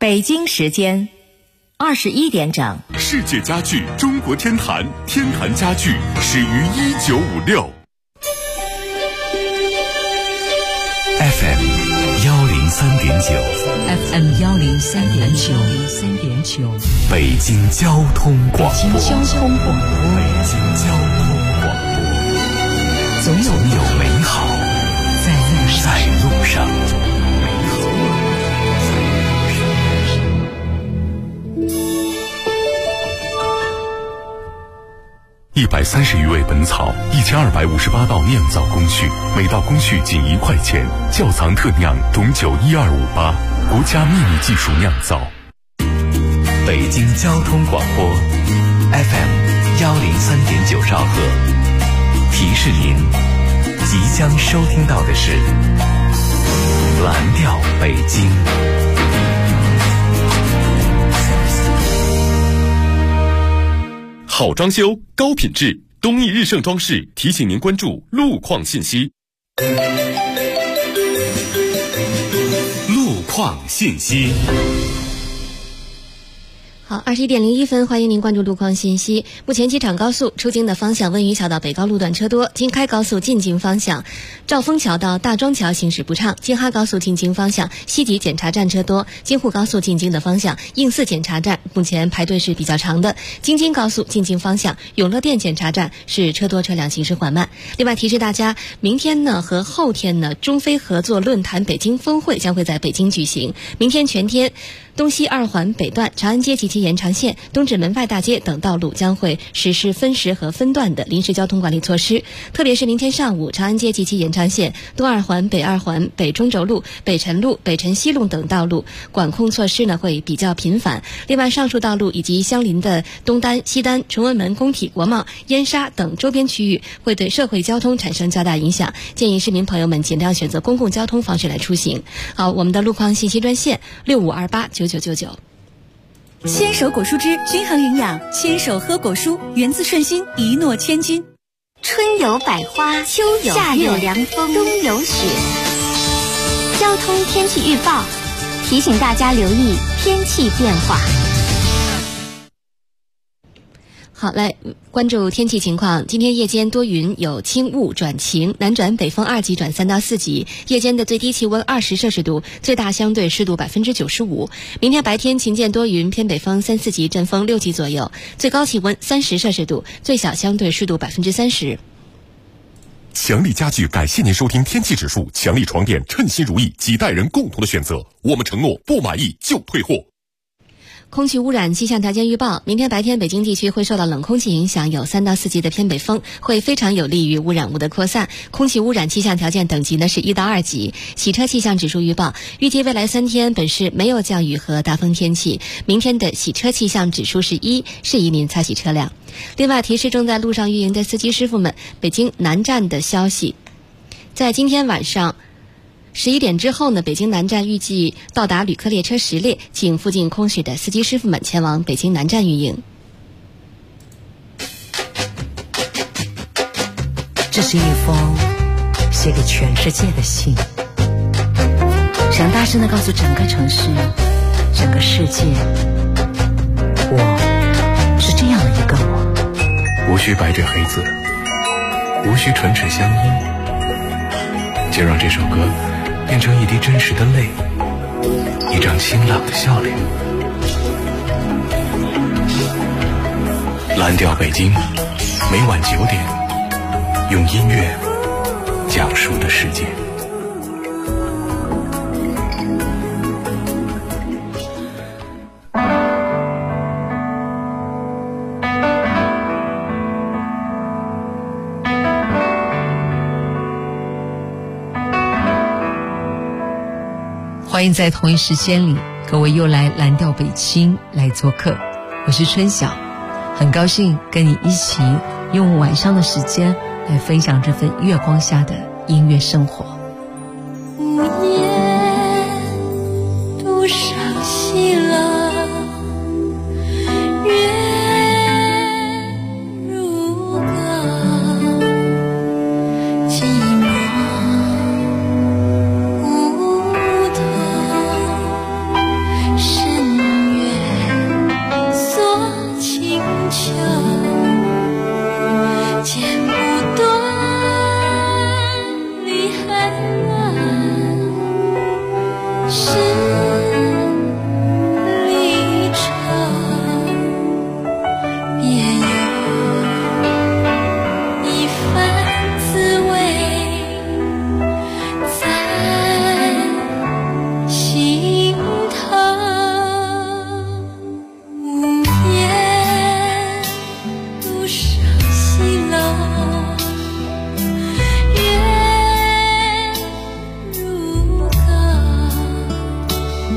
北京时间21点整。 世界家具中国天坛，天坛家具始于1956。FM 103.9，FM 103.9， 北京交通广播， 北京交通广播， 总有美好在路上。130余味本草，1258道酿造工序，每道工序仅1块钱。窖藏特酿懂酒12588，国家秘密技术酿造。北京交通广播 FM 103.9兆赫，提示您即将收听到的是蓝调北京。好装修，高品质，东义日盛装饰提醒您关注路况信息。路况信息。 好，21点01分，欢迎您关注路况信息。目前机场高速出京的方向温榆桥到北高路段车多，京开高速进京方向兆丰桥到大庄桥行驶不畅，京哈高速进京方向西吉检查站车多，京沪高速进京的方向应四检查站目前排队是比较长的，京津高速进京方向永乐店检查站是车多车辆行驶缓慢。另外提示大家，明天呢和后天呢，中非合作论坛北京峰会将会在北京举行，明天全天东西二环北段、长安街及其延长线、东直门外大街等道路将会实施分时和分段的临时交通管理措施。特别是明天上午，长安街及其延长线、东二环、北二环、北中轴路、北辰路、北辰西路等道路管控措施呢会比较频繁。另外，上述道路以及相邻的东单、西单、崇文门、工体、国贸、燕莎等周边区域会对社会交通产生较大影响，建议市民朋友们尽量选择公共交通方式来出行。好，我们的路况信息专线65289999。 牵手果蔬汁均衡营养，牵手喝果蔬，源自顺心，一诺千金。 春有百花，秋有夏有凉风，冬有雪。交通天气预报提醒大家留意天气变化。 好，来关注天气情况。今天夜间多云，有轻雾转晴，南转北风2级转3到4级。夜间的最低气温20摄氏度，最大相对湿度95%。明天白天晴间多云，偏北风3、4级，阵风6级左右，最高气温30摄氏度，最小相对湿度30%。 强力家具感谢您收听天气指数，强力床垫称心如意，几代人共同的选择。我们承诺不满意就退货。 空气污染气象条件预报，明天白天北京地区会受到冷空气影响，有3到4级的偏北风，会非常有利于污染物的扩散。空气污染气象条件等级呢是1到2级。洗车气象指数预报，预计未来3天本市没有降雨和大风天气。明天的洗车气象指数是1，适宜您擦洗车辆。另外提示正在路上运营的司机师傅们，北京南站的消息，在今天晚上11点之后呢，北京南站预计到达旅客列车10列，请附近空驶的司机师傅们前往北京南站运营。 这是一封写给全世界的信，想大声地告诉整个城市、整个世界，我是这样的一个我。 无需白纸黑字，无需唇齿相依，就让这首歌变成一滴真实的泪，一张清朗的笑脸。蓝调北京，每晚9点，用音乐讲述的世界。 欢迎在同一时间里，各位又来蓝调北京来做客，我是春晓，很高兴跟你一起用晚上的时间来分享这份月光下的音乐生活。 午夜都伤心了，月如歌，寂寞无头，深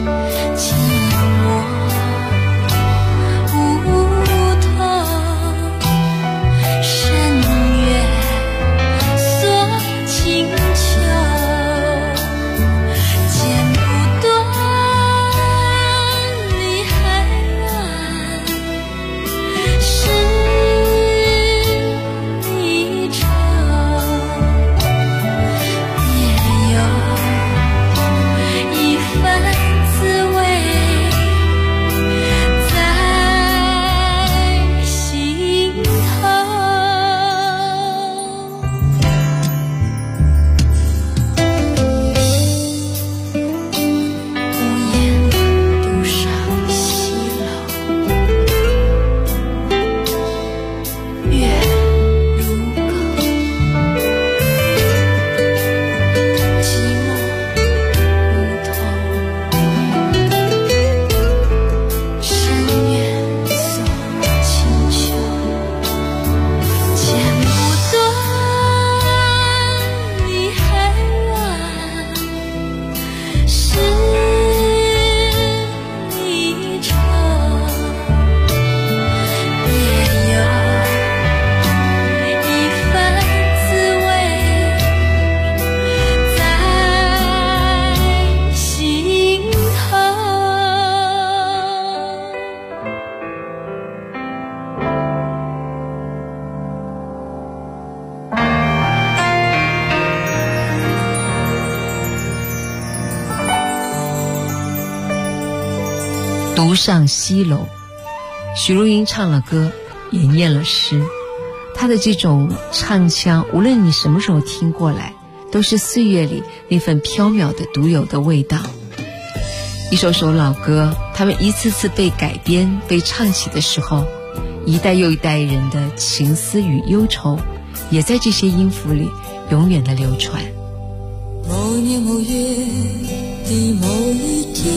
独上西楼，许茹芸唱了歌，也念了诗。她的这种唱腔，无论你什么时候听过来，都是岁月里那份飘渺的独有的味道。一首首老歌，它们一次次被改编、被唱起的时候，一代又一代人的情思与忧愁，也在这些音符里永远的流传。 某年某月的某一天，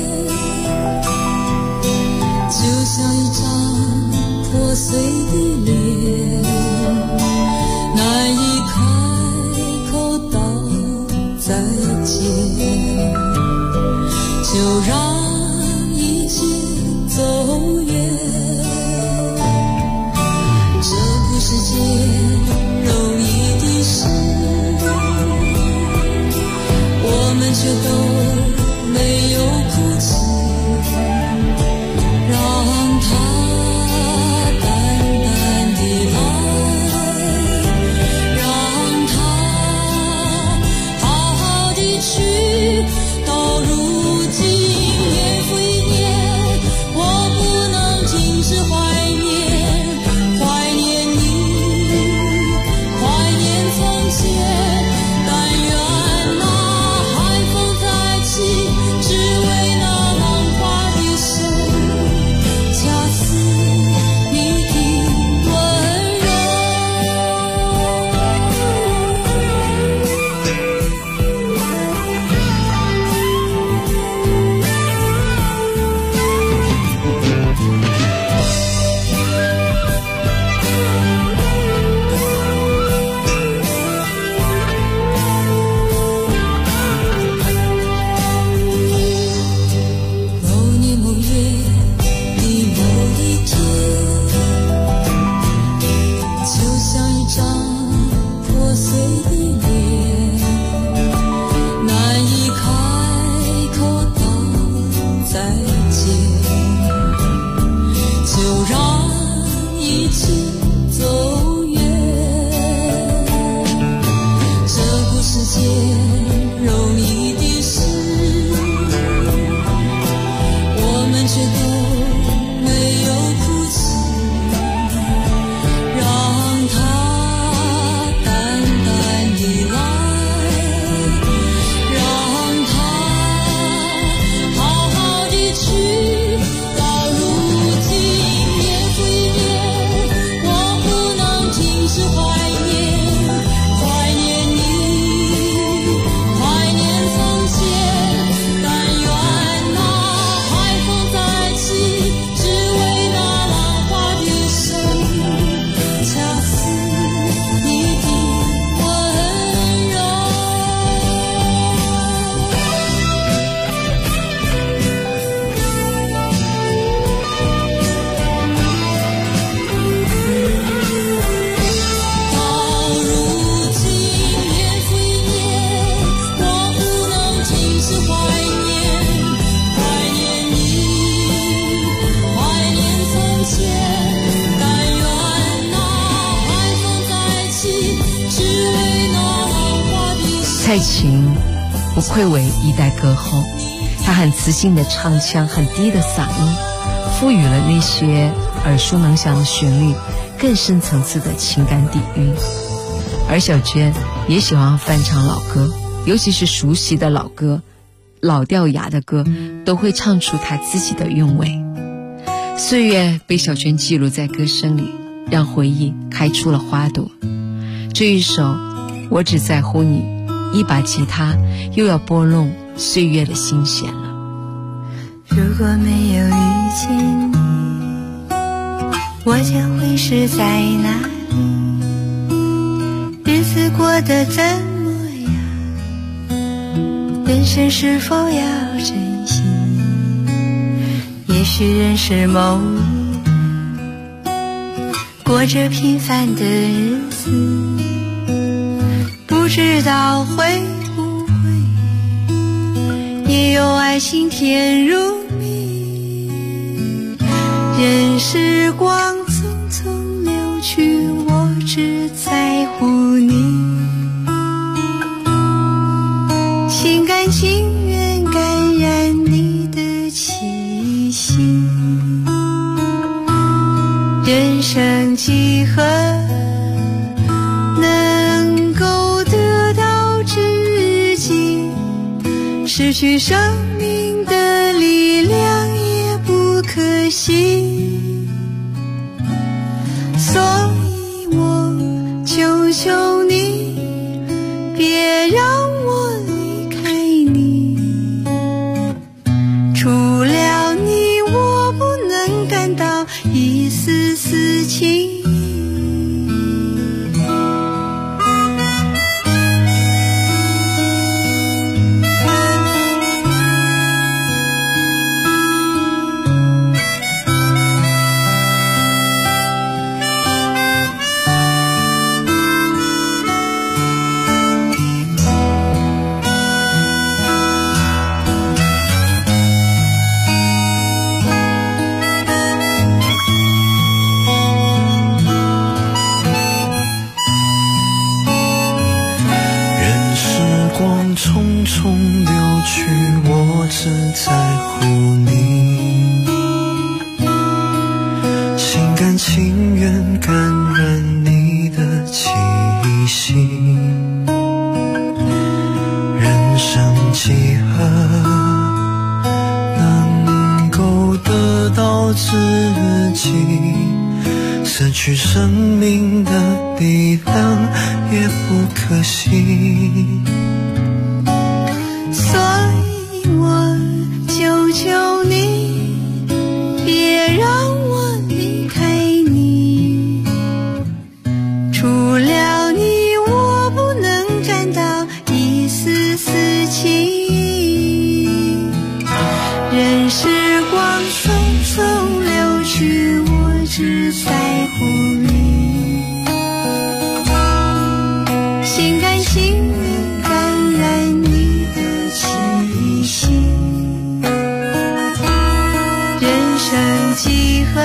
就像一张破碎的脸，难以开口道再见，就让一切走远。这不是件容易的事，我们却都没有哭泣，让它淡淡的来，让它好好的去。到如今年复一年，我不能停止怀念，怀念你，怀念从前。但愿那海风在爱情不愧为一代歌后，他很磁性的唱腔，很低的嗓音，赋予了那些耳熟能详的旋律更深层次的情感底蕴。而小娟也喜欢翻唱老歌，尤其是熟悉的老歌、老掉牙的歌，都会唱出她自己的韵味。岁月被小娟记录在歌声里，让回忆开出了花朵。这一首《我只在乎你》，一把吉他又要拨弄岁月的心弦了。 如果没有遇见你，我将会是在哪里？日子过得怎么样？人生是否要珍惜？也许认识某一人，过着平凡的日子，不知道会不会也有爱情甜如蜜。任时光匆匆流去，我只在乎你，心甘情愿感染你的气息。人生几何能够得到知己，失去生命的力量也不可惜。所以我求求你，别让我离开你，除了你我不能感到一丝丝情意。 匆匆流去，我只在乎你，心甘情愿感染你的气息。人生几何能够得到知己，失去生命的力量也不可惜。 所以我求求你，别让我离开你，除了你我不能感到一丝丝情意。任时光匆匆流去，我只在乎你，心甘情愿感染你气息。人生几何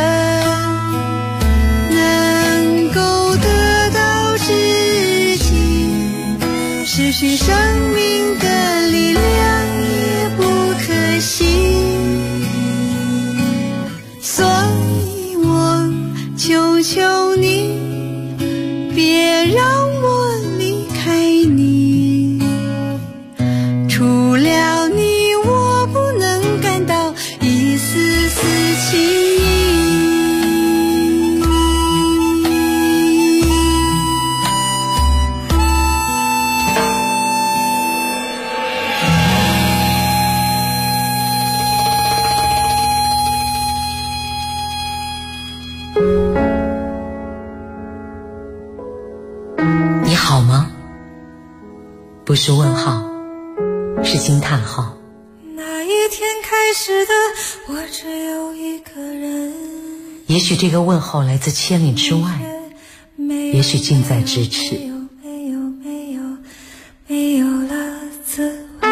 能够得到知己，失去生命的力量也不可惜。所以我求求你，别让我离开你，除了你我不能感到一丝丝情意。 你好吗？不是问号，是惊叹号。 那一天开始的，我只有一个人。 也许这个问候来自千里之外，也许近在咫尺。 没有了滋味。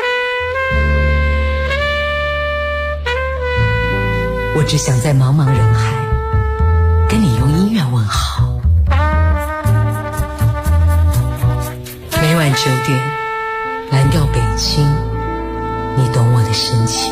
我只想在茫茫人海跟你用音乐问好。 每晚9点， 清，你懂我的深情。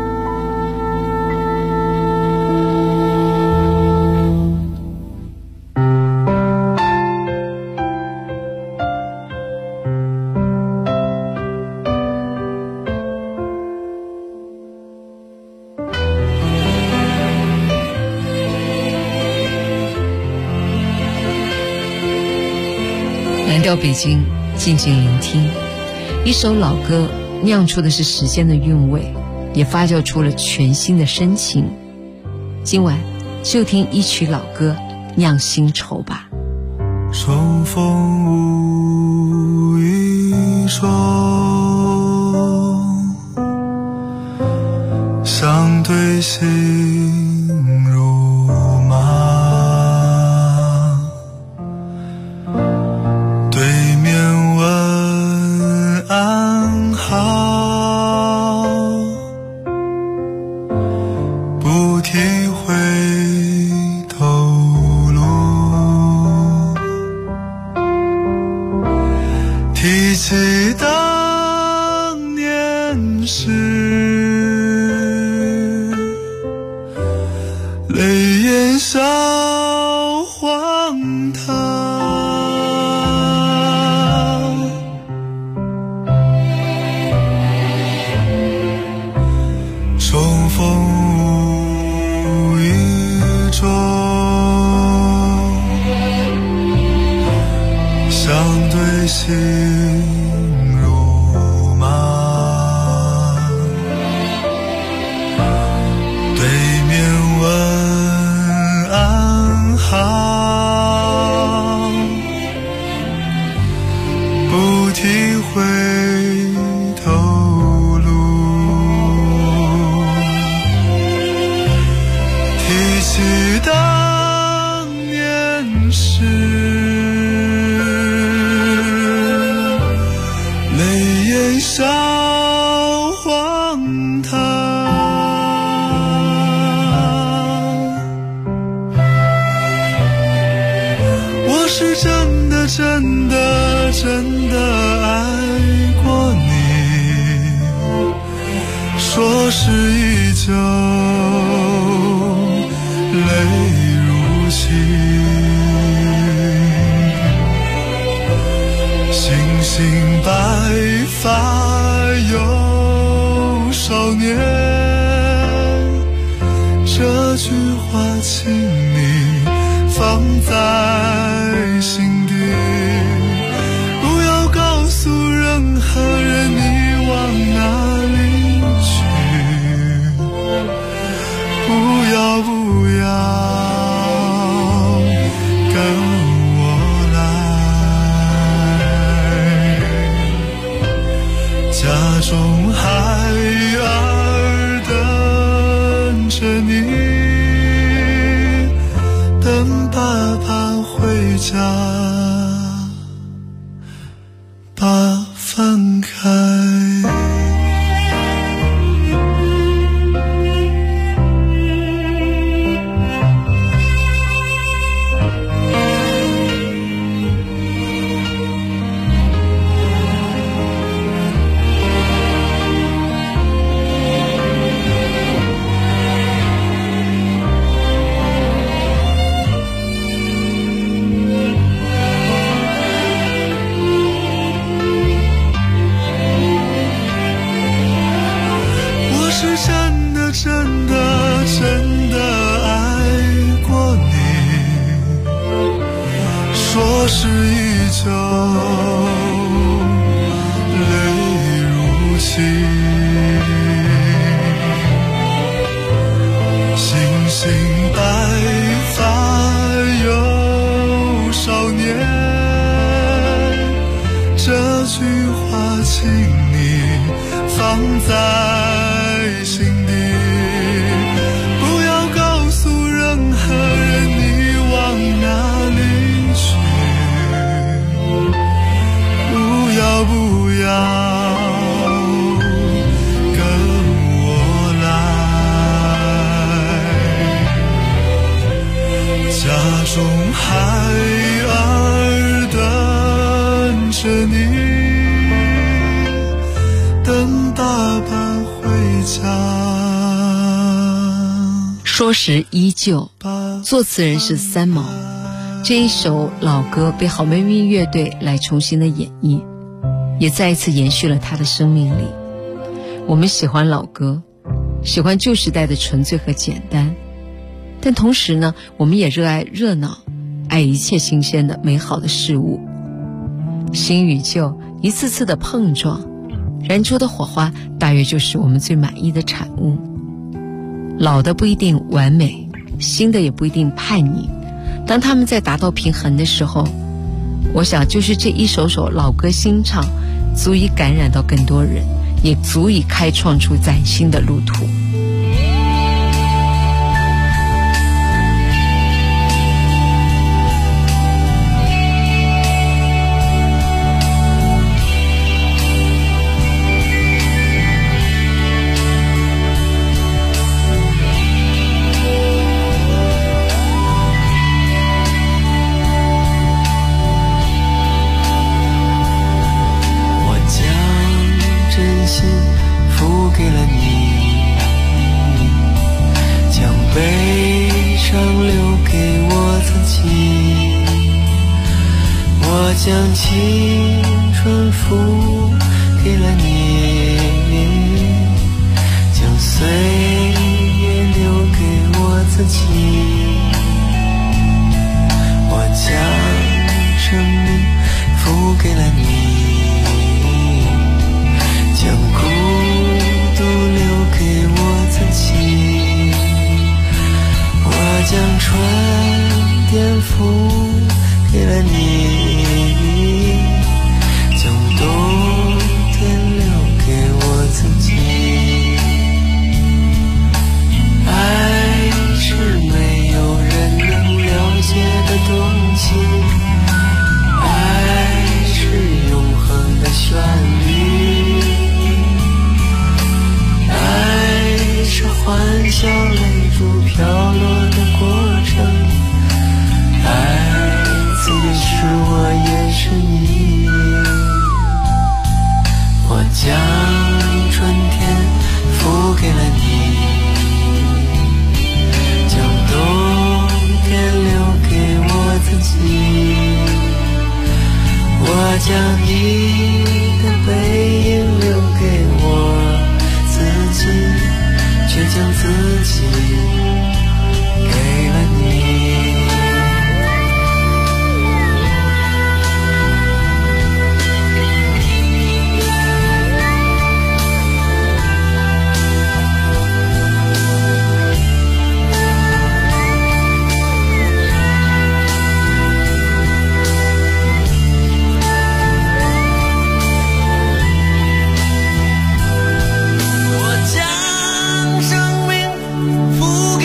蓝调北京，静静聆听。一首老歌酿出的是时间的韵味，也发酵出了全新的深情。今晚就听一曲老歌酿新愁吧。 重逢无意中，相对心如麻，对面问安好，不提回头路，提起当年事，泪眼笑荒唐，重逢无意中，相对心如麻，对面问安好，不提回头路，提起当年事，泪眼笑荒唐。我是真的真的真的爱过你，说是依旧，泪如倾，星星白发有少年，这句话请你放在心底，不要告诉任何人你往哪里去，不要跟我来，家中孩儿等着你，等爸爸回家把饭开。真的真的爱过你，说是依旧，泪如倾，星星白发有少年，这句话请你放在心底，不要告诉任何人你往哪里去，不要跟我来，家中孩儿等着你， 打扮回家。 说时依旧，作词人是三毛。这一首老歌被好妹妹乐队来重新的演绎，也再一次延续了他的生命力。我们喜欢老歌，喜欢旧时代的纯粹和简单，但同时呢，我们也热爱热闹，爱一切新鲜的美好的事物。新与旧一次次的碰撞，燃出的火花大约就是我们最满意的产物。老的不一定完美，新的也不一定叛逆，当他们在达到平衡的时候，我想就是这一首首老歌新唱，足以感染到更多人，也足以开创出崭新的路途。 将青春付给了你，将岁月留给我自己。我将生命付给了你，将孤独留给我自己。我将春天付给了你，笑泪珠飘落的过程，爱自己是我也是你。我将春天付给了你，将冬天留给我自己。我将你的背影留给我自己，却将自己给了你。我将生命付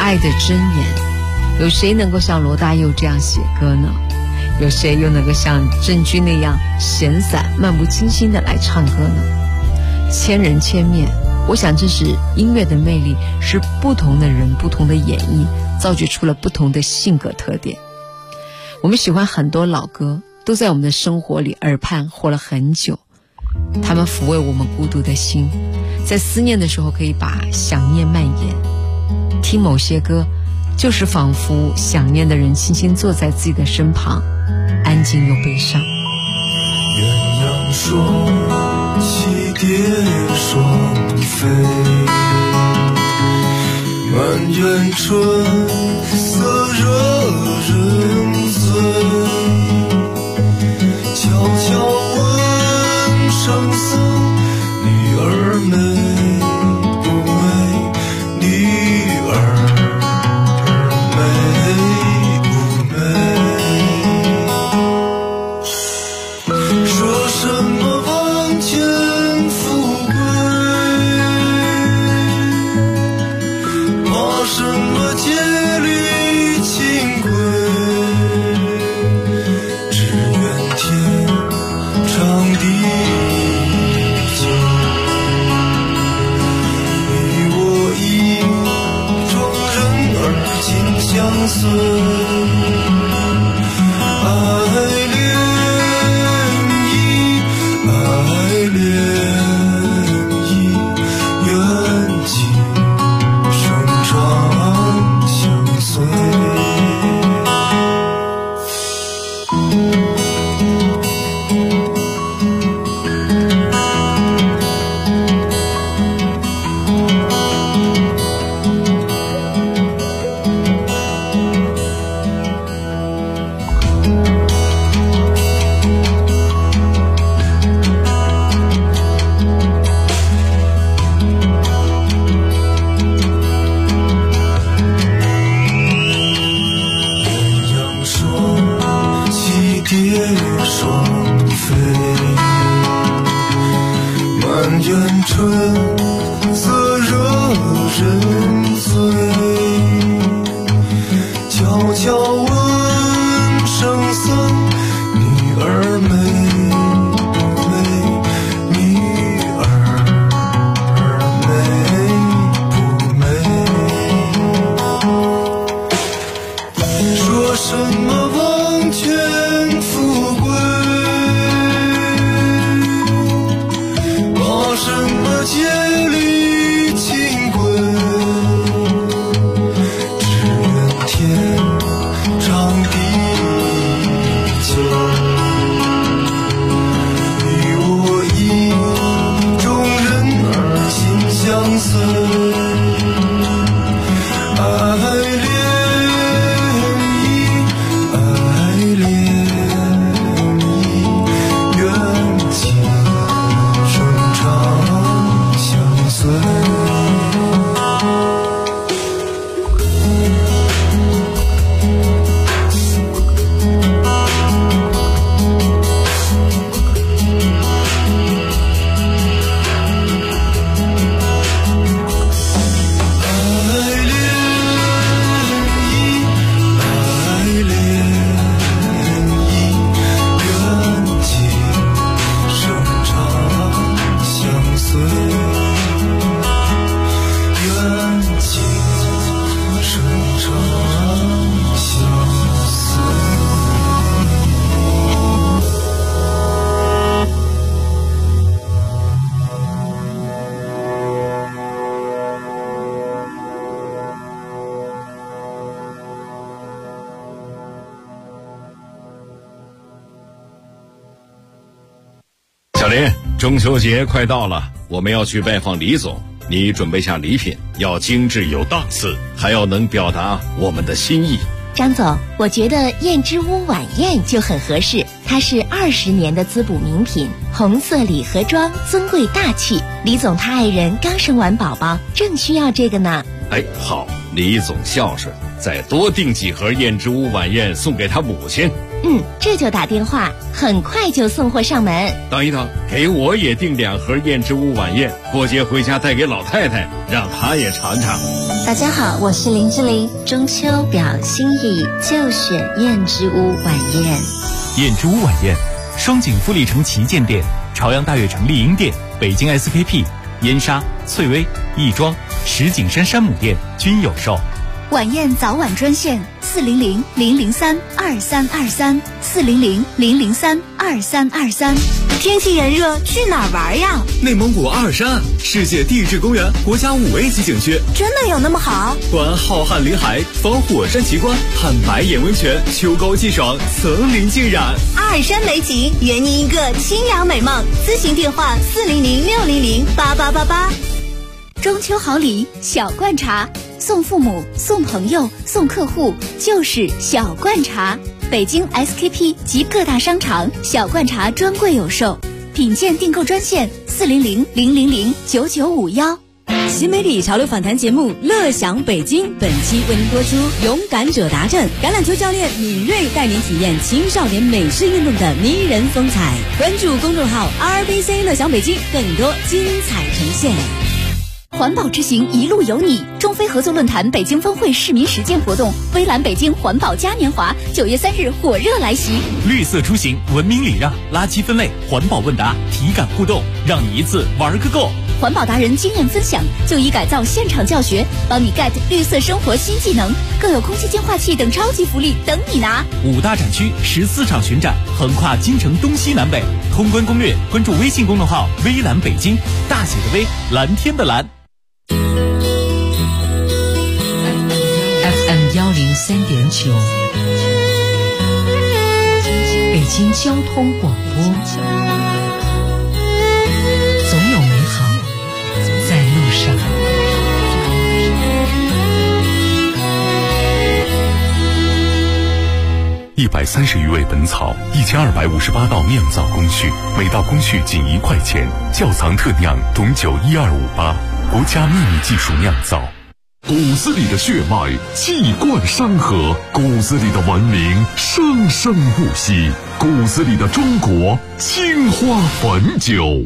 爱的箴言，有谁能够像罗大佑这样写歌呢？有谁又能够像郑钧那样闲散漫不经心的来唱歌呢？千人千面，我想这是音乐的魅力，是不同的人不同的演绎造就出了不同的性格特点。我们喜欢很多老歌，都在我们的生活里耳畔活了很久，他们抚慰我们孤独的心，在思念的时候可以把想念蔓延。听某些歌，就是仿佛想念的人轻轻坐在自己的身旁，安静又悲伤。 鸳鸯双栖蝶双飞，满园春色惹人醉。悄悄问圣僧，女儿美不美？女儿美不美？说什么王权富贵，怕什么戒律清规？只愿天长地久，你我意中人儿紧相随。 中秋节快到了，我们要去拜访李总，你准备下礼品，要精致有档次，还要能表达我们的心意。 张总，我觉得燕之屋晚宴就很合适，它是20年的滋补名品，红色礼盒装，尊贵大气。李总他爱人刚生完宝宝，正需要这个呢。 哎，好，李总孝顺，再多订几盒燕之屋晚宴送给他母亲。 这就打电话，很快就送货上门。 等一等，给我也订2盒燕之屋晚宴，过节回家带给老太太，让她也尝尝。 大家好，我是林志玲，中秋表心意就选燕之屋晚宴。 燕之屋晚宴，双井富力城旗舰店、朝阳大悦城丽婴店、北京 SKP、燕莎、翠微、亦庄、石景山山姆店均有售。 晚宴早晚专线400-003-2323 400-003-2323。 天气炎热，去哪儿玩呀？ 内蒙古阿尔山世界地质公园国家5A 级景区， 真的有那么好？ 观浩瀚林海，访火山奇观，看白眼温泉，秋高气爽，层林尽染。 阿尔山美景，圆你一个清凉美梦。咨询电话400-600-8888。 中秋好礼小罐茶，送父母、送朋友、送客户，就是小罐茶。北京 SKP 及各大商场小罐茶专柜有售，品鉴订购专线400-000-9951。 新媒体潮流访谈节目《乐享北京》本期为您播出勇敢者达阵，橄榄球教练敏锐带您体验青少年美式运动的迷人风采。关注公众号 RBC 乐享北京，更多精彩呈现。 环保之行一路有你，中非合作论坛北京峰会市民实践活动，微蓝北京环保嘉年华9月3日火热来袭。 绿色出行，文明礼让，垃圾分类，环保问答，体感互动，让你一次玩个够。 环保达人经验分享，就医改造现场教学，帮你 get 绿色生活新技能，更有空气净化器等超级福利等你拿。 5大展区14场巡展，横跨京城东西南北。通关攻略，关注微信公众号微蓝北京，大写的微，蓝天的蓝。 FM 103.9，北京交通广播，总有美好在路上。 130余味本草，1258道酿造工序，每道工序仅1块钱。窖藏特酿董酒12588，国家秘密技术酿造。 骨子里的血脉气贯山河，骨子里的文明生生不息，骨子里的中国青花汾酒。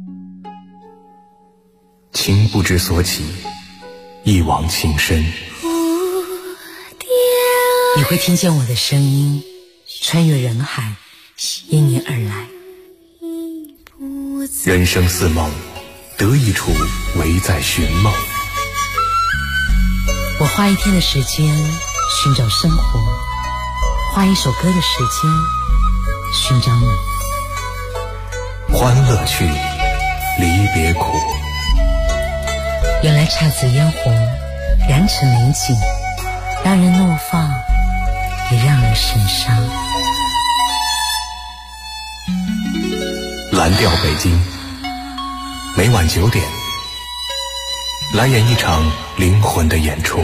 情不知所起，一往情深。 你会听见我的声音穿越人海，因你而来。 人生似梦，得一处唯在寻梦。 我花1天的时间寻找生活，花1首歌的时间寻找你。 欢乐去，离别苦。 原来姹紫嫣红，燃成美景，让人怒放，也让人神伤。 蓝调北京，每晚9点，来演一场灵魂的演出。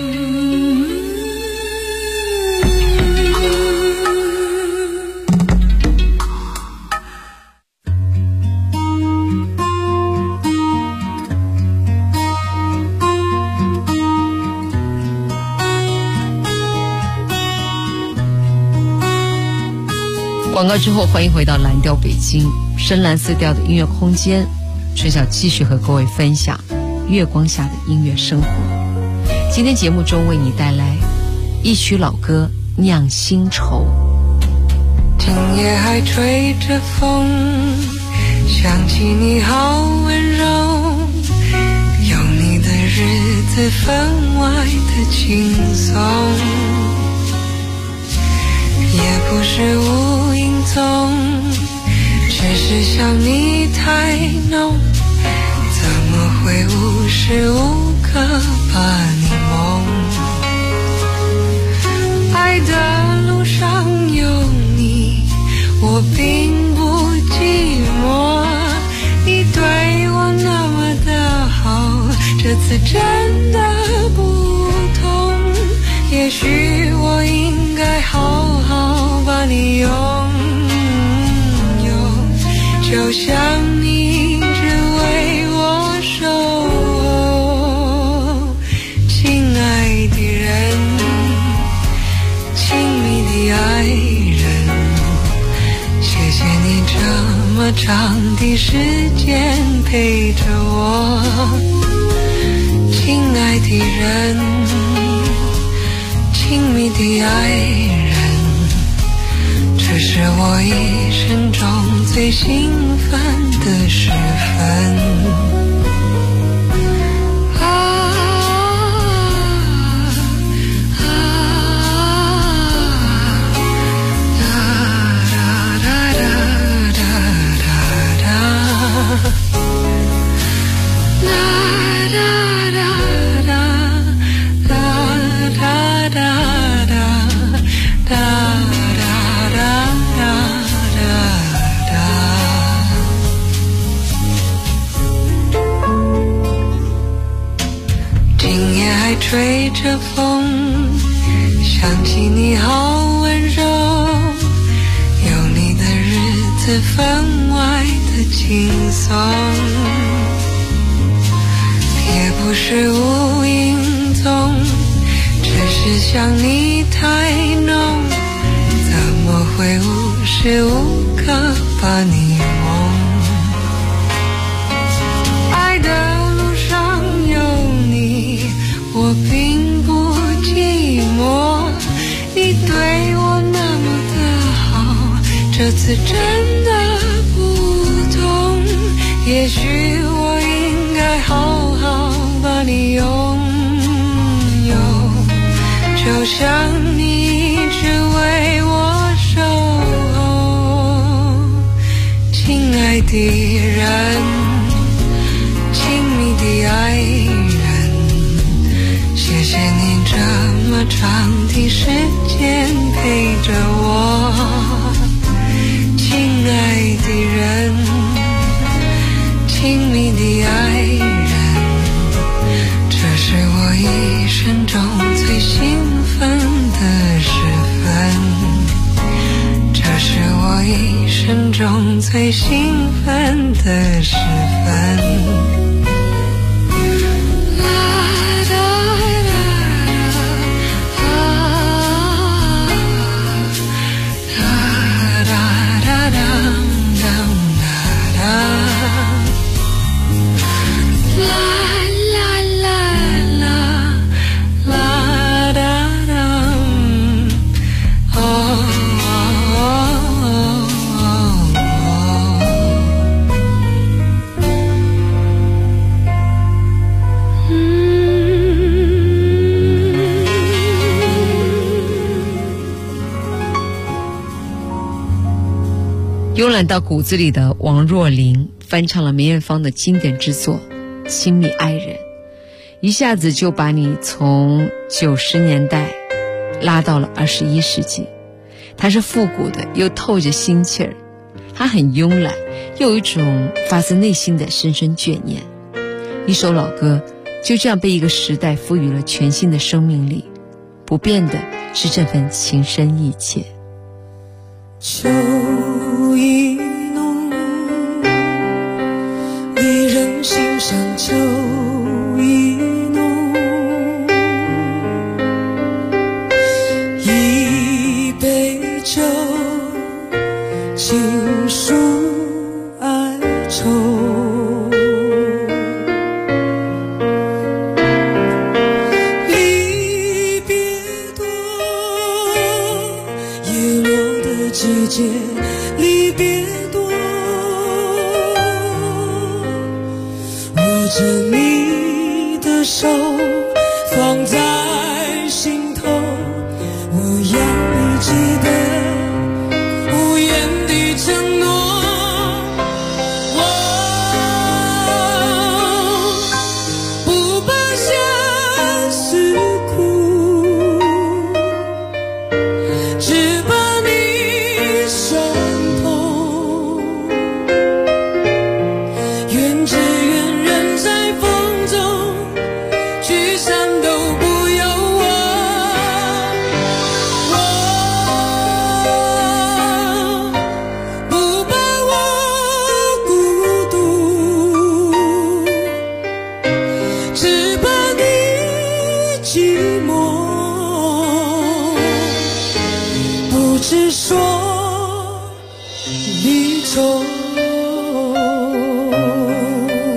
广告之后，欢迎回到蓝调北京，深蓝色调的音乐空间。春晓继续和各位分享月光下的音乐生活。今天节目中为你带来一曲老歌《酿新愁》。 今夜还吹着风，想起你好温柔，有你的日子分外的轻松，也不是无影踪，只是想你太浓，怎么会无时无刻把你梦？爱的路上有你，我并不寂寞，你对我那么的好，这次真的不同，也许我应该好好把你拥有，就像你只为我守候。亲爱的人，亲密的爱人， 陪着我，亲爱的人，亲密的爱人，这是我一生中最兴奋的时分。吹着风，想起你好温柔，有你的日子分外的轻松，也不是无影踪，只是想你太浓，怎么会无时无刻把你梦？爱的路上有你，我并不寂寞，你对我那么的好，这次真的不同，也许我应该好好把你拥有，就像你一直为我守候，亲爱的人，亲密的爱人，谢谢你这么长的时间陪着我，亲爱的人，亲密的爱人，这是我一生中最兴奋的时分，这是我一生中最兴奋的时分。 慵懒到骨子里的王若琳翻唱了梅艳芳的经典之作《亲密爱人》，一下子就把你从90年代拉到了21世纪。它是复古的，又透着心气儿，它很慵懒，又有一种发自内心的深深眷念。一首老歌就这样被一个时代赋予了全新的生命力，不变的是这份情深意切。 秋意浓，离人心上秋意浓，一杯酒倾诉哀愁，离别多，叶落的季节离别多，握着你的手放在心头，我要你记得无言的承诺，不怕相思苦，只怕你伤痛，愿只愿人在风中，聚散都不由我，不怕我孤独，只怕你寂寞，不知说离愁。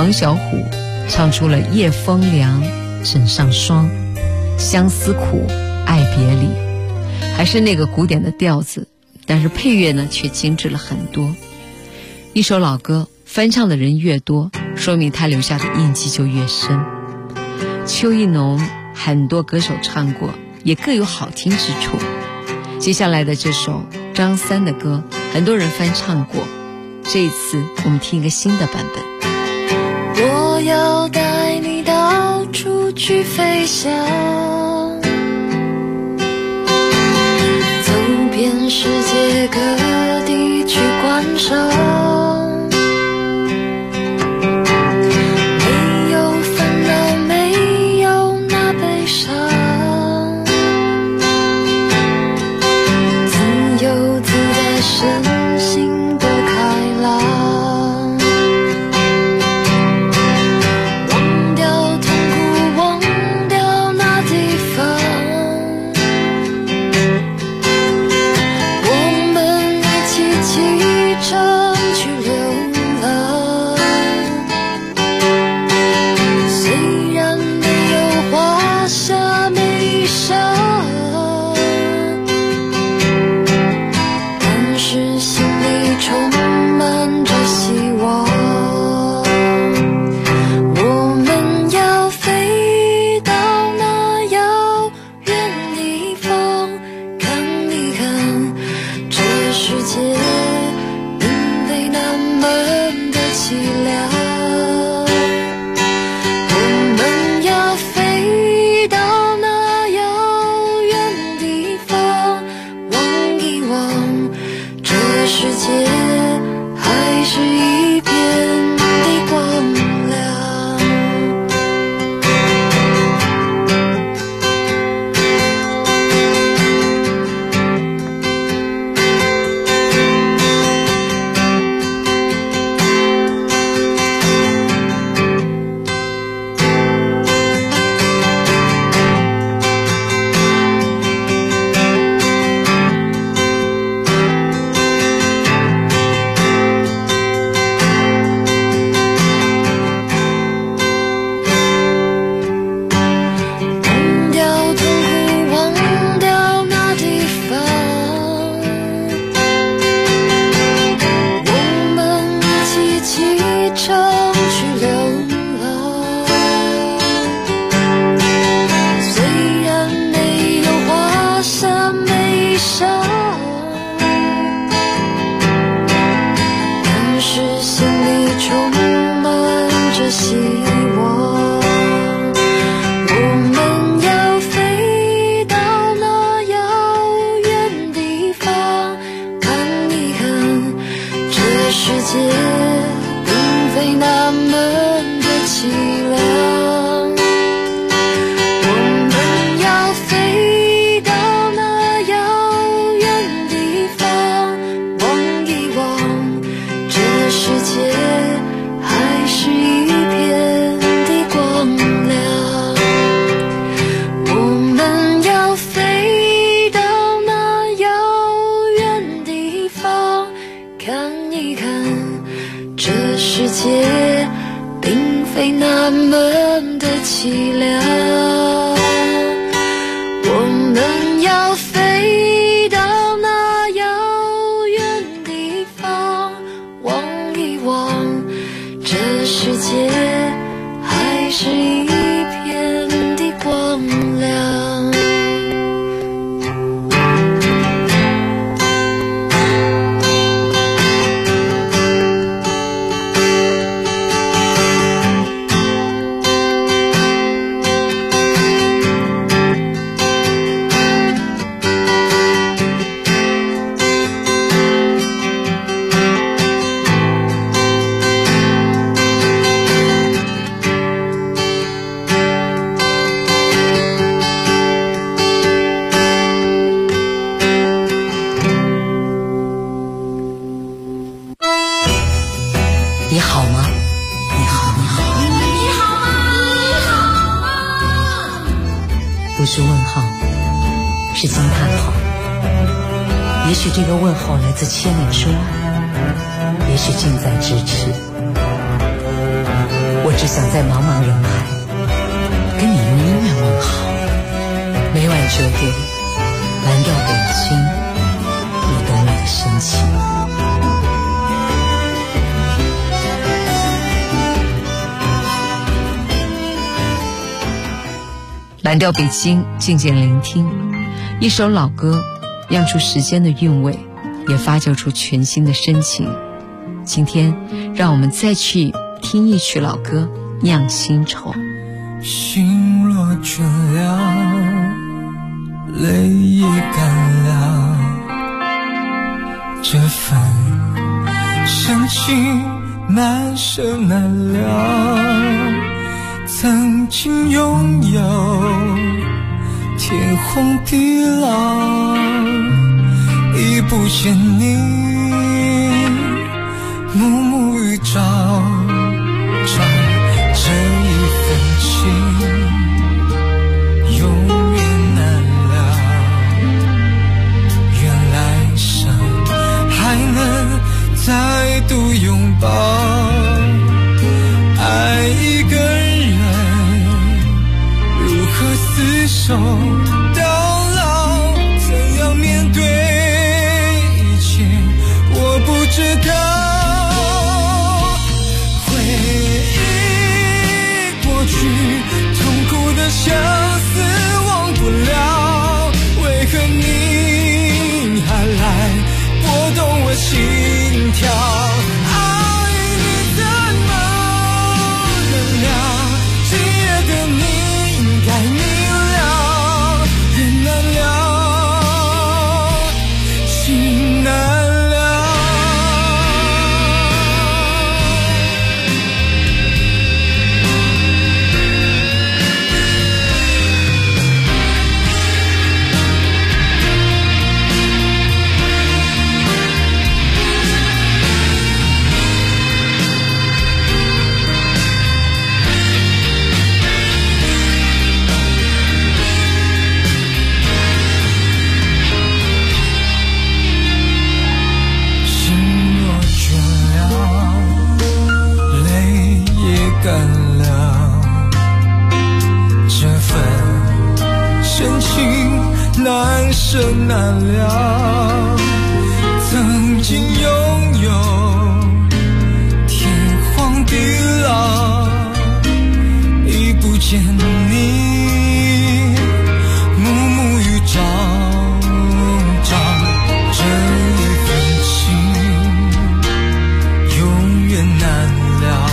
王小虎唱出了夜风凉枕上霜，相思苦爱别离，还是那个古典的调子，但是配乐呢却精致了很多。一首老歌翻唱的人越多，说明他留下的印记就越深。邱意浓很多歌手唱过，也各有好听之处。接下来的这首张三的歌很多人翻唱过，这一次我们听一个新的版本。 我要带你到处去飞翔，走遍世界各地去观赏，没有烦恼，没有那悲伤，自由自在，身心多开朗。 是问号，是惊叹号。也许这个问号来自千里之外，也许近在咫尺。 只想在茫茫人海跟你用音乐问好。每晚9点，蓝调北京，你懂我的深情。 蓝调北京，静静聆听。一首老歌，酿出时间的韵味，也发酵出全新的深情。今天，让我们再去听一曲老歌《酿新愁》。 心若倦了，泪也干了，这份深情难舍难了。曾经拥有天荒地老，已不见你暮暮与朝朝，这一份情永远难了。愿来生还能再度拥抱，爱一个人如何厮守到老，怎样面对一切我不知道。回忆过去痛苦的相思忘不了，为何你还来拨动我心跳？爱你怎么能了，今夜的你应该明了，人难了，心难了。干了，这份深情难舍难了。曾经拥有天荒地老，已不见你暮暮与朝朝，这一份情永远难了。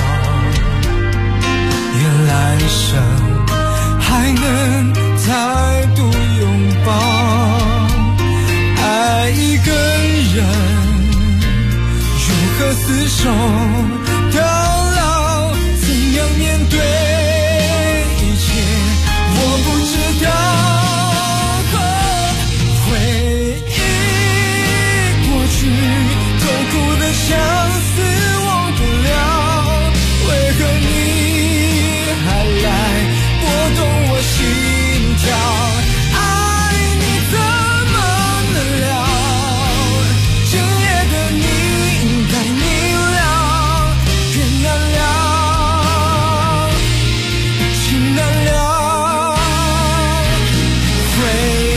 来生还能再度拥抱，爱一个人如何厮守到老，怎样面对一切我不知道。回忆过去痛苦的相思忘不了，为何你还来拨动我心跳？爱你怎么能了，今夜的你应该明了，缘难了，情难了。回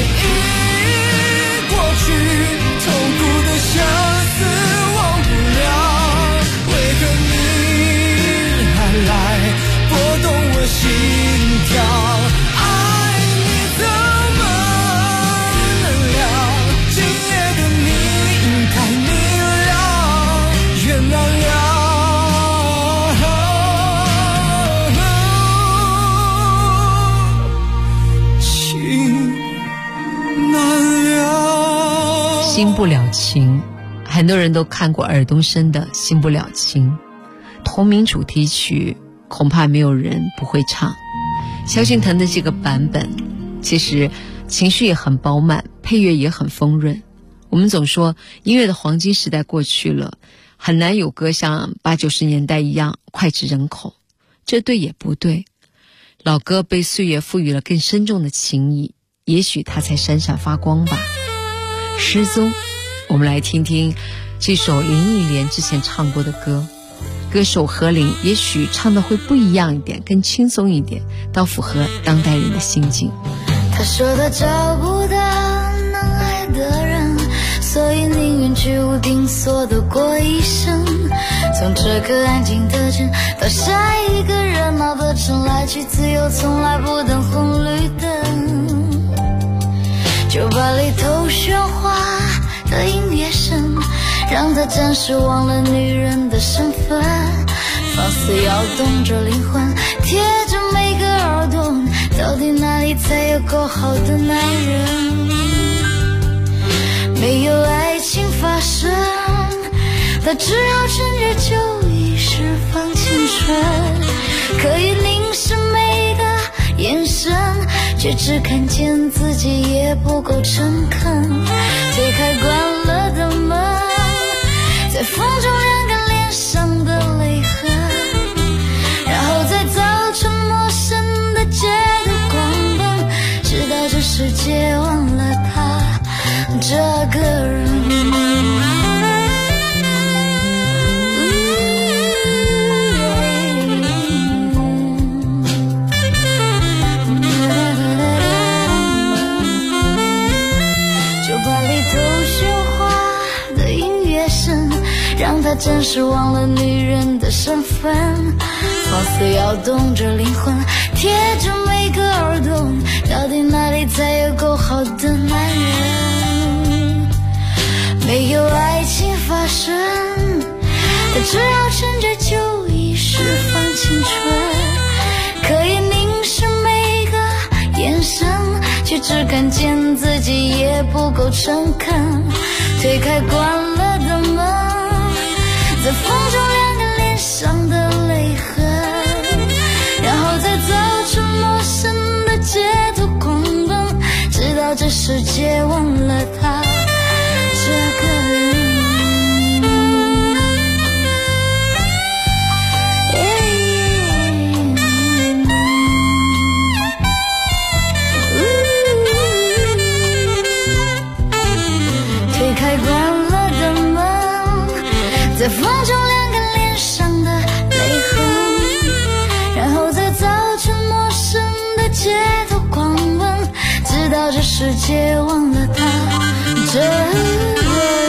忆过去痛苦的相思忘不了，为何你还来拨动我心跳？爱你怎么能了，今夜的你应该明了，缘难了，情难了。 新不了情，很多人都看过尔冬升的《新不了情》，同名主题曲恐怕没有人不会唱。萧敬腾的这个版本其实情绪也很饱满，配乐也很丰润。我们总说音乐的黄金时代过去了，很难有歌像80、90年代一样脍炙人口，这对也不对。老歌被岁月赋予了更深重的情谊，也许它才闪闪发光吧。失踪，我们来听听这首林忆莲之前唱过的歌， 歌手何琳也许唱的会不一样一点，更轻松一点，倒符合当代人的心境。 他说他找不到能爱的人，所以宁愿居无定所的过一生，从这个安静的镇到下一个热闹的城，来去自由从来不等红绿灯。酒吧里头喧哗的音乐声，让他暂时忘了女人的身份，放肆摇动着灵魂，贴着每个耳朵，到底哪里才有够好的男人？没有爱情发生，他只要趁着酒意释放青春，可以凝视每个眼神，却只看见自己也不够诚恳。推开关了的门，在风中两个脸上的泪痕，然后在早晨陌生的街头狂奔，直到这世界忘了他这个人。让他暂时忘了女人的身份，放肆摇动着灵魂，贴着每个耳朵，到底哪里才有够好的男人？没有爱情发生，他只要趁着酒意释放青春，可以凝视每个眼神，却只看见自己也不够诚恳。推开关了的门，在风中两个脸上的泪痕，然后在早晨陌生的街头狂奔，直到这世界忘了他这个人。推开关了的门，在风中两个脸上的泪痕，然后在早晨陌生的街头狂奔，直到这世界忘了他这个人。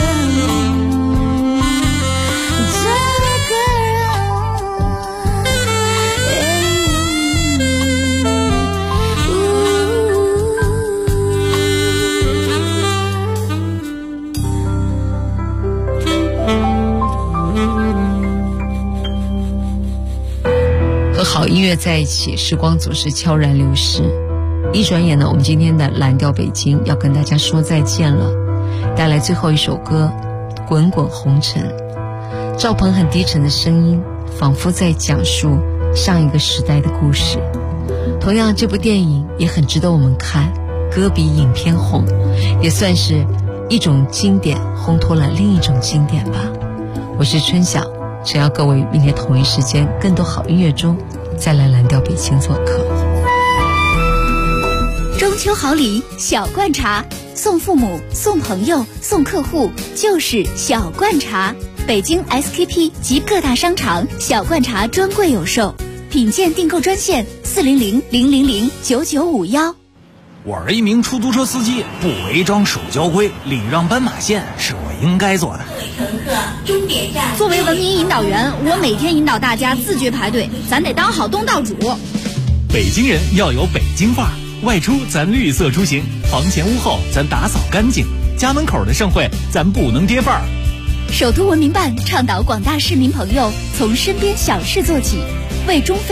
和好音乐在一起，时光总是悄然流逝。一转眼呢，我们今天的蓝调北京要跟大家说再见了。带来最后一首歌《滚滚红尘》。赵鹏很低沉的声音，仿佛在讲述上一个时代的故事。同样，这部电影也很值得我们看，歌比影片红，也算是一种经典烘托了另一种经典吧。我是春晓，只要各位明天同一时间更多好音乐中再来蓝调北京做客。 中秋好礼小罐茶，送父母送朋友送客户就是小罐茶。北京 SKP 及各大商场小罐茶专柜有售，品鉴订购专线400-000-9951。 我是一名出租车司机，不违章守交规，礼让斑马线是我应该做的。 乘客，终点站。作为文明引导员，我每天引导大家自觉排队，咱得当好东道主。 北京人要有北京范儿，外出咱绿色出行，房前屋后咱打扫干净，家门口的盛会咱不能跌范儿。 首都文明办倡导广大市民朋友从身边小事做起，为中非